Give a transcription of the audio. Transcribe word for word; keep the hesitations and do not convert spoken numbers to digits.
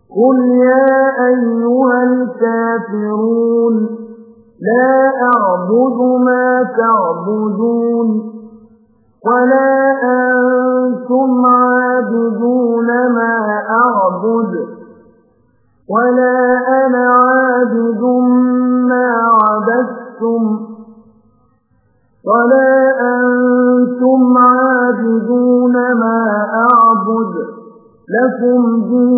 قل يا أيها الكافرون لا أعبد ما تعبدون ولا أنتم عابدون ما أعبد ولا أنا عابد ما عبدتم ولا أنتم عابدون ما أعبد لكم دينكم